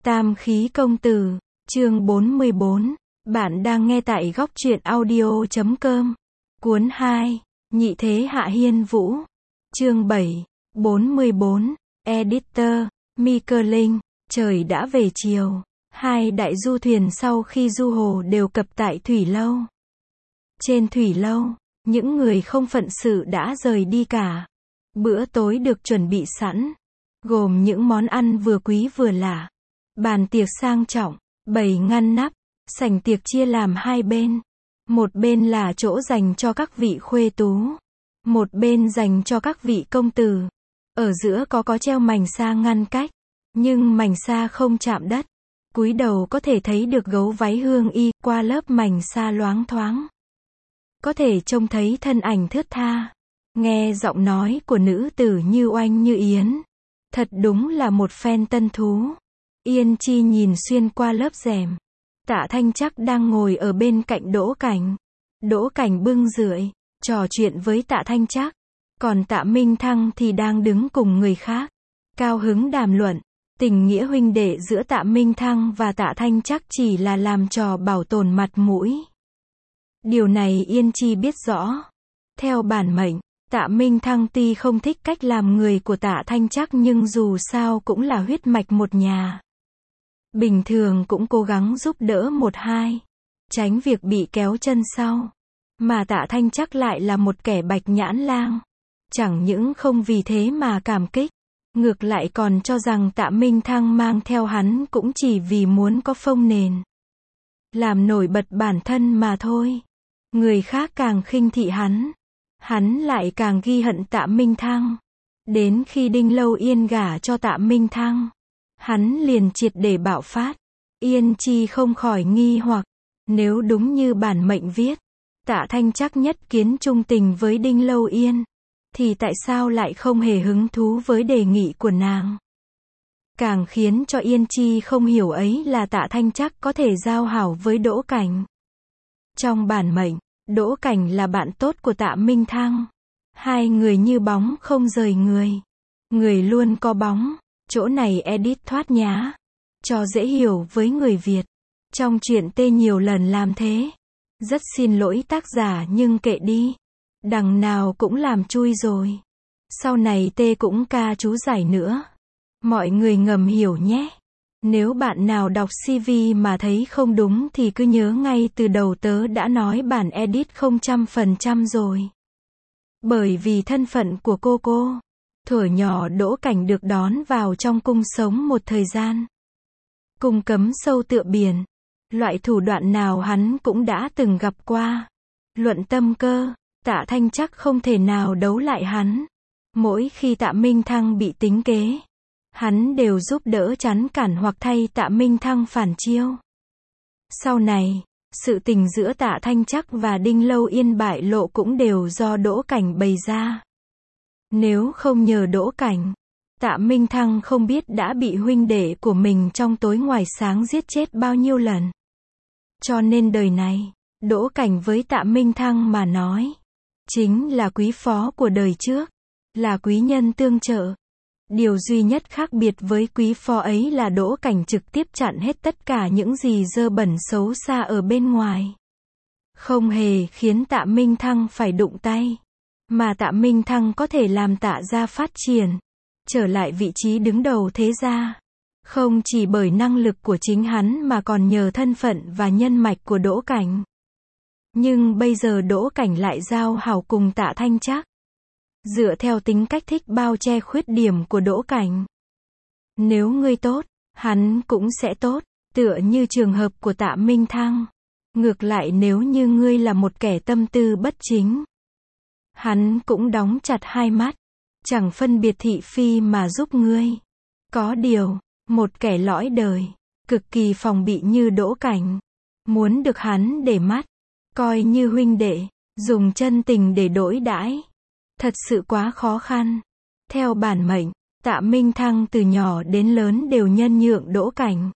Tam khí công tử, chương 44. Bạn đang nghe tại góc truyện audio.com. Cuốn 2, Nhị thế hạ hiên vũ. Chương 7, 44. Editor, Michelin. Trời đã về chiều. Hai đại du thuyền sau khi du hồ đều cập tại thủy lâu. Trên thủy lâu, những người không phận sự đã rời đi cả. Bữa tối được chuẩn bị sẵn, gồm những món ăn vừa quý vừa lạ. Bàn tiệc sang trọng, bày ngăn nắp, sảnh tiệc chia làm hai bên. Một bên là chỗ dành cho các vị khuê tú, một bên dành cho các vị công tử. Ở giữa có treo mành sa ngăn cách, nhưng mành sa không chạm đất. Cúi đầu có thể thấy được gấu váy hương y qua lớp mành sa loáng thoáng. Có thể trông thấy thân ảnh thướt tha, nghe giọng nói của nữ tử như oanh như yến. Thật đúng là một phen tân thú. Yên Chi nhìn xuyên qua lớp rèm. Tạ Thanh Trắc đang ngồi ở bên cạnh Đỗ Cảnh. Đỗ Cảnh bưng rượu, trò chuyện với Tạ Thanh Trắc. Còn Tạ Minh Thăng thì đang đứng cùng người khác, cao hứng đàm luận. Tình nghĩa huynh đệ giữa Tạ Minh Thăng và Tạ Thanh Trắc chỉ là làm trò bảo tồn mặt mũi. Điều này Yên Chi biết rõ. Theo bản mệnh, Tạ Minh Thăng tuy không thích cách làm người của Tạ Thanh Trắc nhưng dù sao cũng là huyết mạch một nhà. Bình thường cũng cố gắng giúp đỡ một hai, tránh việc bị kéo chân sau. Mà Tạ Thanh Trắc lại là một kẻ bạch nhãn lang. Chẳng những không vì thế mà cảm kích, ngược lại còn cho rằng Tạ Minh Thăng mang theo hắn cũng chỉ vì muốn có phông nền, làm nổi bật bản thân mà thôi. Người khác càng khinh thị hắn lại càng ghi hận Tạ Minh Thăng. Đến khi Đinh Lâu Yên gả cho Tạ Minh Thăng, hắn liền triệt để bạo phát. Yên Chi không khỏi nghi hoặc, nếu đúng như bản mệnh viết, Tạ Thanh Trắc nhất kiến trung tình với Đinh Lâu Yên, thì tại sao lại không hề hứng thú với đề nghị của nàng? Càng khiến cho Yên Chi không hiểu ấy là Tạ Thanh Trắc có thể giao hảo với Đỗ Cảnh. Trong bản mệnh, Đỗ Cảnh là bạn tốt của Tạ Minh Thăng. Hai người như bóng không rời người. Người luôn có bóng. Chỗ này edit thoát nhá, cho dễ hiểu với người Việt. Trong truyện T nhiều lần làm thế. Rất xin lỗi tác giả nhưng kệ đi. Đằng nào cũng làm chui rồi. Sau này T cũng ca chú giải nữa. Mọi người ngầm hiểu nhé. Nếu bạn nào đọc CV mà thấy không đúng thì cứ nhớ ngay từ đầu tớ đã nói bản edit 000% rồi. Bởi vì thân phận của cô, thuở nhỏ Đỗ Cảnh được đón vào trong cung sống một thời gian. Cung cấm sâu tựa biển. Loại thủ đoạn nào hắn cũng đã từng gặp qua. Luận tâm cơ, Tạ Thanh Trắc không thể nào đấu lại hắn. Mỗi khi Tạ Minh Thăng bị tính kế, hắn đều giúp đỡ chắn cản hoặc thay Tạ Minh Thăng phản chiêu. Sau này, sự tình giữa Tạ Thanh Trắc và Đinh Lâu Yên bại lộ cũng đều do Đỗ Cảnh bày ra. Nếu không nhờ Đỗ Cảnh, Tạ Minh Thăng không biết đã bị huynh đệ của mình trong tối ngoài sáng giết chết bao nhiêu lần. Cho nên đời này, Đỗ Cảnh với Tạ Minh Thăng mà nói, chính là quý phó của đời trước, là quý nhân tương trợ. Điều duy nhất khác biệt với quý phó ấy là Đỗ Cảnh trực tiếp chặn hết tất cả những gì dơ bẩn xấu xa ở bên ngoài. Không hề khiến Tạ Minh Thăng phải đụng tay. Mà Tạ Minh Thăng có thể làm Tạ gia phát triển, trở lại vị trí đứng đầu thế gia. Không chỉ bởi năng lực của chính hắn mà còn nhờ thân phận và nhân mạch của Đỗ Cảnh. Nhưng bây giờ Đỗ Cảnh lại giao hảo cùng Tạ Thanh Trắc. Dựa theo tính cách thích bao che khuyết điểm của Đỗ Cảnh. Nếu ngươi tốt, hắn cũng sẽ tốt, tựa như trường hợp của Tạ Minh Thăng. Ngược lại nếu như ngươi là một kẻ tâm tư bất chính, hắn cũng đóng chặt hai mắt, chẳng phân biệt thị phi mà giúp ngươi. Có điều, một kẻ lõi đời, cực kỳ phòng bị như Đỗ Cảnh, muốn được hắn để mắt, coi như huynh đệ, dùng chân tình để đối đãi, thật sự quá khó khăn. Theo bản mệnh, Tạ Minh Thăng từ nhỏ đến lớn đều nhân nhượng Đỗ Cảnh,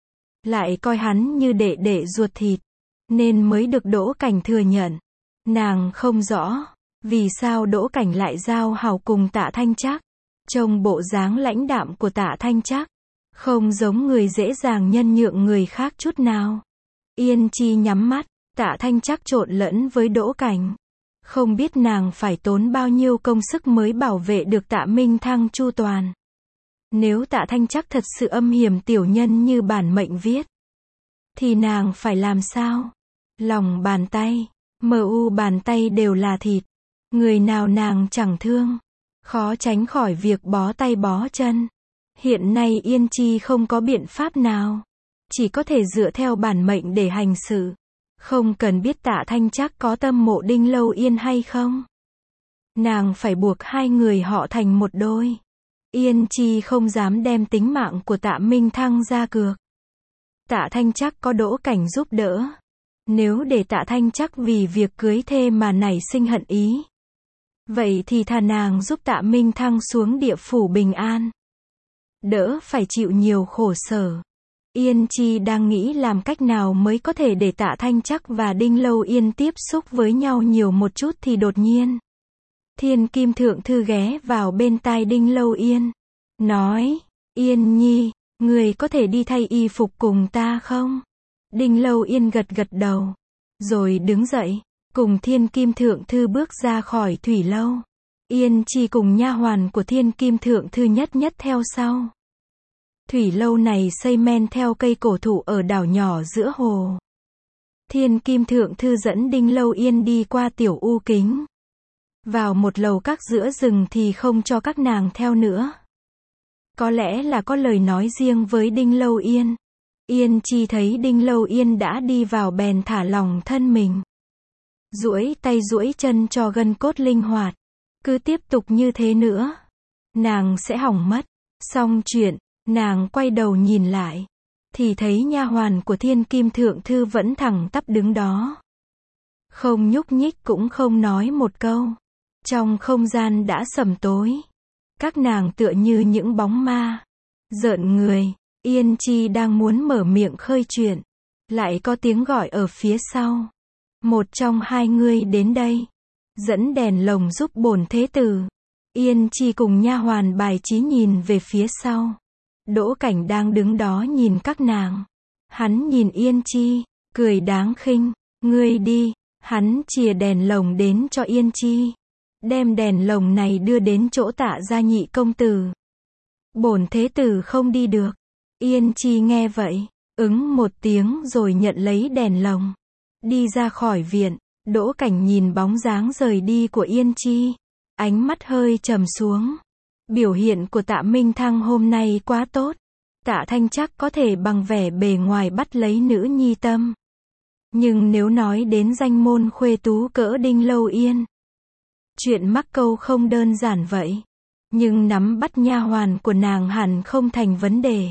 lại coi hắn như đệ đệ ruột thịt, nên mới được Đỗ Cảnh thừa nhận. Nàng không rõ vì sao Đỗ Cảnh lại giao hảo cùng Tạ Thanh Trắc. Trông bộ dáng lãnh đạm của Tạ Thanh Trắc, Không giống người dễ dàng nhân nhượng người khác chút nào. Yên Chi nhắm mắt, Tạ Thanh Trắc trộn lẫn với Đỗ Cảnh. Không biết nàng phải tốn bao nhiêu công sức mới bảo vệ được Tạ Minh Thăng chu toàn. Nếu Tạ Thanh Trắc thật sự âm hiểm tiểu nhân như bản mệnh viết, thì nàng phải làm sao? Lòng bàn tay, bàn tay đều là thịt. Người nào nàng chẳng thương. Khó tránh khỏi việc bó tay bó chân. Hiện nay Yên Chi không có biện pháp nào. Chỉ có thể dựa theo bản mệnh để hành sự. Không cần biết Tạ Thanh Trắc có tâm mộ Đinh Lâu Yên hay không. Nàng phải buộc hai người họ thành một đôi. Yên Chi không dám đem tính mạng của Tạ Minh Thăng ra cược. Tạ Thanh Trắc có Đỗ Cảnh giúp đỡ. Nếu để Tạ Thanh Trắc vì việc cưới thê mà nảy sinh hận ý, vậy thì thà nàng giúp Tạ Minh Thăng xuống địa phủ bình an. Đỡ phải chịu nhiều khổ sở. Yên Chi đang nghĩ làm cách nào mới có thể để Tạ Thanh Trắc và Đinh Lâu Yên tiếp xúc với nhau nhiều một chút thì đột nhiên Thiên Kim Thượng Thư ghé vào bên tai Đinh Lâu Yên. Nói, Yên Nhi, người có thể đi thay y phục cùng ta không? Đinh Lâu Yên gật gật đầu. Rồi đứng dậy, cùng Thiên Kim Thượng Thư bước ra khỏi thủy lâu. Yên Chi cùng nha hoàn của Thiên Kim Thượng Thư nhất nhất theo sau. Thủy lâu này xây men theo cây cổ thụ ở đảo nhỏ giữa hồ. Thiên Kim Thượng Thư dẫn Đinh Lâu Yên đi qua tiểu u kính. Vào một lầu các giữa rừng thì không cho các nàng theo nữa. Có lẽ là có lời nói riêng với Đinh Lâu Yên. Yên Chi thấy Đinh Lâu Yên đã đi vào bèn thả lỏng thân mình. Duỗi tay duỗi chân cho gân cốt linh hoạt. Cứ tiếp tục như thế nữa, nàng sẽ hỏng mất. Xong chuyện, nàng quay đầu nhìn lại. Thì thấy nha hoàn của Thiên Kim Thượng Thư vẫn thẳng tắp đứng đó. Không nhúc nhích cũng không nói một câu. Trong không gian đã sầm tối. Các nàng tựa như những bóng ma. Rợn người. Yên Chi đang muốn mở miệng khơi chuyện. Lại có tiếng gọi ở phía sau. Một trong hai ngươi đến đây. Dẫn đèn lồng giúp bổn thế tử. Yên Chi cùng nha hoàn bài trí nhìn về phía sau. Đỗ Cảnh đang đứng đó nhìn các nàng. Hắn nhìn Yên Chi, cười đáng khinh. Ngươi đi. Hắn chìa đèn lồng đến cho Yên Chi. Đem đèn lồng này đưa đến chỗ Tạ gia nhị công tử. Bổn thế tử không đi được. Yên Chi nghe vậy, ứng một tiếng rồi nhận lấy đèn lồng. Đi ra khỏi viện, Đỗ Cảnh nhìn bóng dáng rời đi của Yên Chi. Ánh mắt hơi trầm xuống. Biểu hiện của Tạ Minh Thăng hôm nay quá tốt. Tạ Thanh Trắc có thể bằng vẻ bề ngoài bắt lấy nữ nhi tâm. Nhưng nếu nói đến danh môn khuê tú cỡ Đinh Lâu Yên, chuyện mắc câu không đơn giản vậy. Nhưng nắm bắt nha hoàn của nàng hẳn không thành vấn đề.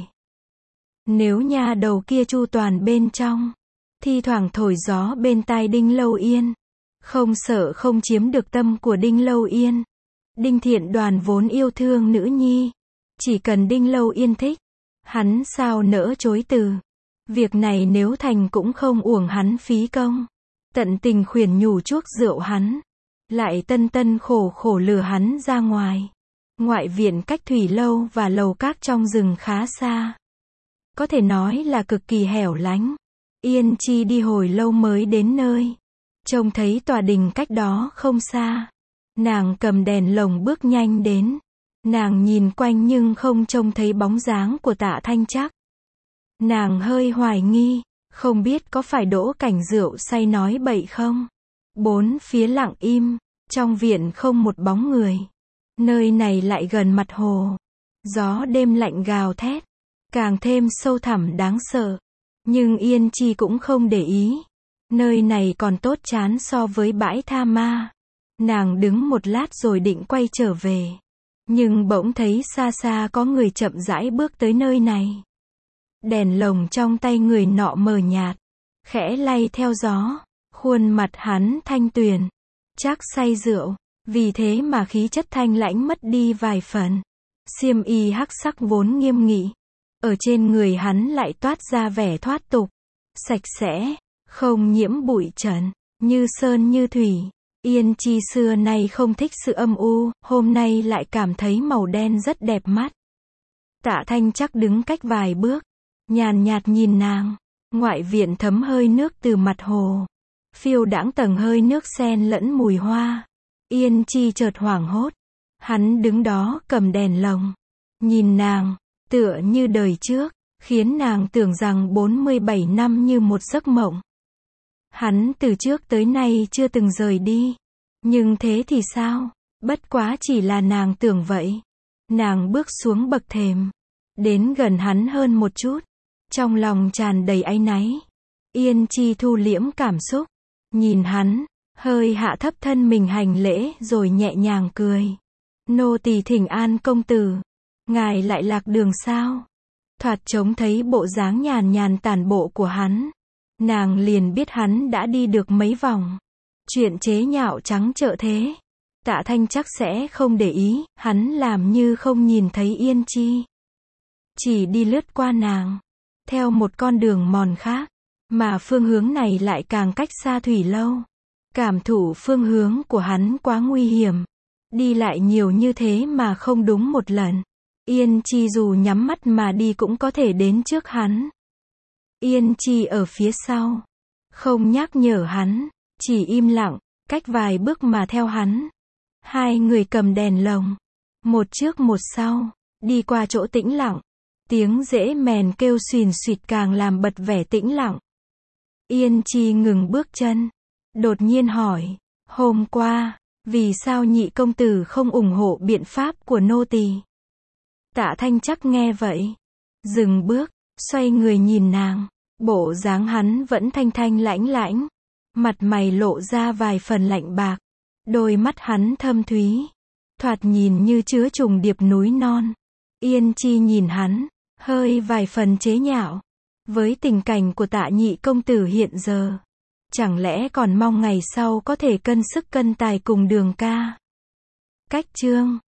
Nếu nha đầu kia chu toàn bên trong, thi thoảng thổi gió bên tai Đinh Lâu Yên, không sợ không chiếm được tâm của Đinh Lâu Yên. Đinh Thiện Đoàn vốn yêu thương nữ nhi. Chỉ cần Đinh Lâu Yên thích, hắn sao nỡ chối từ. Việc này nếu thành cũng không uổng hắn phí công. Tận tình khuyển nhủ chuốc rượu hắn. Lại tân tân khổ khổ lừa hắn ra ngoài. Ngoại viện cách thủy lâu và lầu các trong rừng khá xa. Có thể nói là cực kỳ hẻo lánh. Yên Chi đi hồi lâu mới đến nơi. Trông thấy tòa đình cách đó không xa. Nàng cầm đèn lồng bước nhanh đến. Nàng nhìn quanh nhưng không trông thấy bóng dáng của Tạ Thanh Trắc. Nàng hơi hoài nghi, không biết có phải Đỗ Cảnh rượu say nói bậy không? Bốn phía lặng im, trong viện không một bóng người. Nơi này lại gần mặt hồ. Gió đêm lạnh gào thét, càng thêm sâu thẳm đáng sợ. Nhưng Yên Chi cũng không để ý. Nơi này còn tốt chán so với bãi tha ma. Nàng đứng một lát rồi định quay trở về. Nhưng bỗng thấy xa xa có người chậm rãi bước tới nơi này. Đèn lồng trong tay người nọ mờ nhạt, khẽ lay theo gió. Khuôn mặt hắn thanh tuyền, chắc say rượu, vì thế mà khí chất thanh lãnh mất đi vài phần. Xiêm y hắc sắc vốn nghiêm nghị, ở trên người hắn lại toát ra vẻ thoát tục, sạch sẽ, không nhiễm bụi trần, như sơn như thủy. Yên Chi xưa nay không thích sự âm u, hôm nay lại cảm thấy màu đen rất đẹp mắt. Tạ Thanh Trắc đứng cách vài bước, nhàn nhạt nhìn nàng. Ngoại viện thấm hơi nước từ mặt hồ, phiêu đãng tầng hơi nước xen lẫn mùi hoa. Yên Chi chợt hoảng hốt. Hắn đứng đó cầm đèn lồng, nhìn nàng, tựa như đời trước, khiến nàng tưởng rằng 47 năm như một giấc mộng. Hắn từ trước tới nay chưa từng rời đi. Nhưng thế thì sao? Bất quá chỉ là nàng tưởng vậy. Nàng bước xuống bậc thềm, đến gần hắn hơn một chút, trong lòng tràn đầy áy náy. Yên Chi thu liễm cảm xúc, nhìn hắn, hơi hạ thấp thân mình hành lễ rồi nhẹ nhàng cười. Nô tỳ thỉnh an công tử. Ngài lại lạc đường sao? Thoạt trông thấy bộ dáng nhàn nhàn tản bộ của hắn, nàng liền biết hắn đã đi được mấy vòng. Chuyện chế nhạo trắng trợn thế. Tạ Thanh Trắc sẽ không để ý, hắn làm như không nhìn thấy Yên Chi. Chỉ đi lướt qua nàng, theo một con đường mòn khác, mà phương hướng này lại càng cách xa thủy lâu. Cảm thụ phương hướng của hắn quá nguy hiểm. Đi lại nhiều như thế mà không đúng một lần. Yên Chi dù nhắm mắt mà đi cũng có thể đến trước hắn. Yên Chi ở phía sau, không nhắc nhở hắn, chỉ im lặng, cách vài bước mà theo hắn. Hai người cầm đèn lồng, một trước một sau, đi qua chỗ tĩnh lặng. Tiếng rễ mèn kêu xùn xụt càng làm bật vẻ tĩnh lặng. Yên Chi ngừng bước chân, đột nhiên hỏi, hôm qua, vì sao nhị công tử không ủng hộ biện pháp của nô tỳ? Tạ Thanh Trắc nghe vậy, dừng bước, xoay người nhìn nàng. Bộ dáng hắn vẫn thanh thanh lãnh lãnh, mặt mày lộ ra vài phần lạnh bạc, đôi mắt hắn thâm thúy, thoạt nhìn như chứa trùng điệp núi non. Yên Chi nhìn hắn, hơi vài phần chế nhạo. Với tình cảnh của Tạ nhị công tử hiện giờ, chẳng lẽ còn mong ngày sau có thể cân sức cân tài cùng Đường ca? Cách chương